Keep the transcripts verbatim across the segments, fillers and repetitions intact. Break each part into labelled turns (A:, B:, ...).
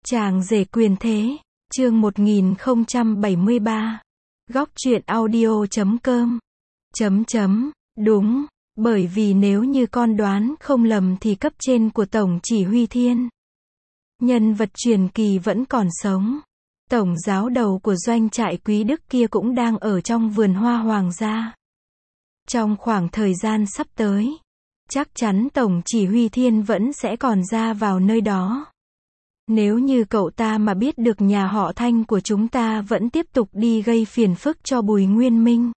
A: Chàng rể quyền thế, chương một nghìn không trăm bảy mươi ba. Góc truyện audio chấm com. Chấm chấm, đúng, bởi vì nếu như con đoán không lầm thì cấp trên của Tổng Chỉ huy Thiên, nhân vật truyền kỳ vẫn còn sống. Tổng giáo đầu của doanh trại Quý Đức kia cũng đang ở trong vườn hoa hoàng gia. Trong khoảng thời gian sắp tới, chắc chắn Tổng Chỉ huy Thiên vẫn sẽ còn ra vào nơi đó. Nếu như cậu ta mà biết được nhà họ Thanh của chúng ta vẫn tiếp tục đi gây phiền phức cho Bùi Nguyên Minh,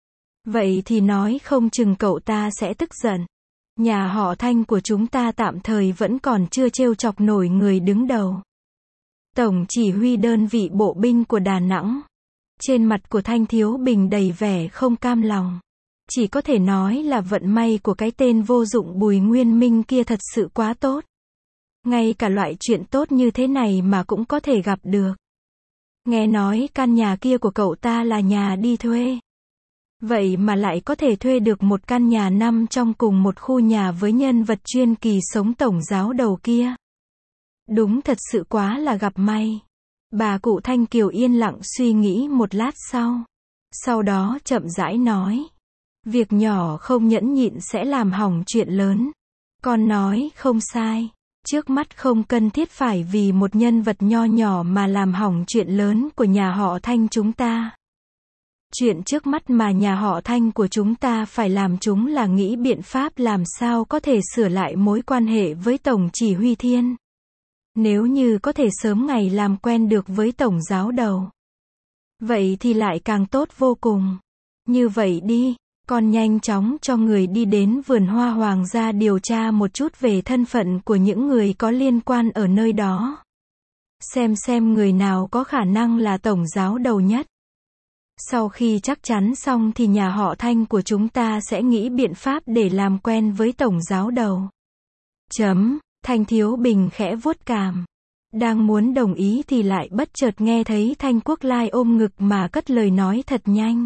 A: vậy thì nói không chừng cậu ta sẽ tức giận. Nhà họ Thanh của chúng ta tạm thời vẫn còn chưa trêu chọc nổi người đứng đầu. Tổng chỉ huy đơn vị bộ binh của Đà Nẵng. Trên mặt của Thanh Thiếu Bình đầy vẻ không cam lòng. Chỉ có thể nói là vận may của cái tên vô dụng Bùi Nguyên Minh kia thật sự quá tốt. Ngay cả loại chuyện tốt như thế này mà cũng có thể gặp được. Nghe nói căn nhà kia của cậu ta là nhà đi thuê. Vậy mà lại có thể thuê được một căn nhà nằm trong cùng một khu nhà với nhân vật chuyên kỳ sống tổng giáo đầu kia. Đúng thật sự quá là gặp may. Bà cụ Thanh Kiều yên lặng suy nghĩ một lát sau. Sau đó chậm rãi nói. Việc nhỏ không nhẫn nhịn sẽ làm hỏng chuyện lớn. Con nói không sai. Trước mắt không cần thiết phải vì một nhân vật nho nhỏ mà làm hỏng chuyện lớn của nhà họ Thanh chúng ta. Chuyện trước mắt mà nhà họ Thanh của chúng ta phải làm chúng là nghĩ biện pháp làm sao có thể sửa lại mối quan hệ với Tổng Chỉ huy Thiên. Nếu như có thể sớm ngày làm quen được với Tổng giáo đầu, vậy thì lại càng tốt vô cùng. Như vậy đi, con nhanh chóng cho người đi đến vườn hoa hoàng gia điều tra một chút về thân phận của những người có liên quan ở nơi đó. Xem xem người nào có khả năng là tổng giáo đầu nhất. Sau khi chắc chắn xong thì nhà họ Thanh của chúng ta sẽ nghĩ biện pháp để làm quen với tổng giáo đầu. Chấm, Thanh Thiếu Bình khẽ vuốt cằm. Đang muốn đồng ý thì lại bất chợt nghe thấy Thanh Quốc Lai ôm ngực mà cất lời nói thật nhanh.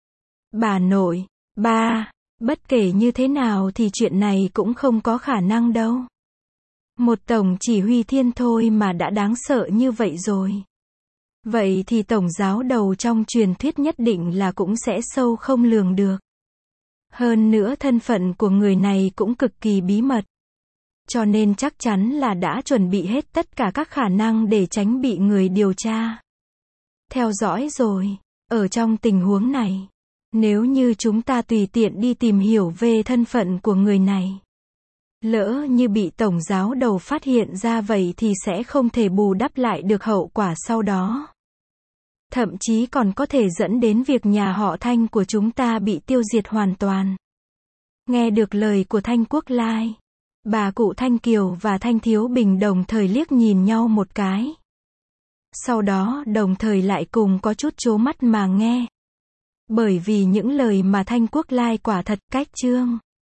A: Bà nội, ba, bất kể như thế nào thì chuyện này cũng không có khả năng đâu. Một tổng chỉ huy thiên thôi mà đã đáng sợ như vậy rồi. Vậy thì tổng giáo đầu trong truyền thuyết nhất định là cũng sẽ sâu không lường được. Hơn nữa thân phận của người này cũng cực kỳ bí mật. Cho nên chắc chắn là đã chuẩn bị hết tất cả các khả năng để tránh bị người điều tra theo dõi rồi. Ở trong tình huống này, nếu như chúng ta tùy tiện đi tìm hiểu về thân phận của người này, lỡ như bị tổng giáo đầu phát hiện ra vậy thì sẽ không thể bù đắp lại được hậu quả sau đó. Thậm chí còn có thể dẫn đến việc nhà họ Thanh của chúng ta bị tiêu diệt hoàn toàn. Nghe được lời của Thanh Quốc Lai, bà cụ Thanh Kiều và Thanh Thiếu Bình đồng thời liếc nhìn nhau một cái. Sau đó đồng thời lại cùng có chút trố mắt mà nghe. Bởi vì những lời mà Thanh Quốc Lai quả thật cách chương.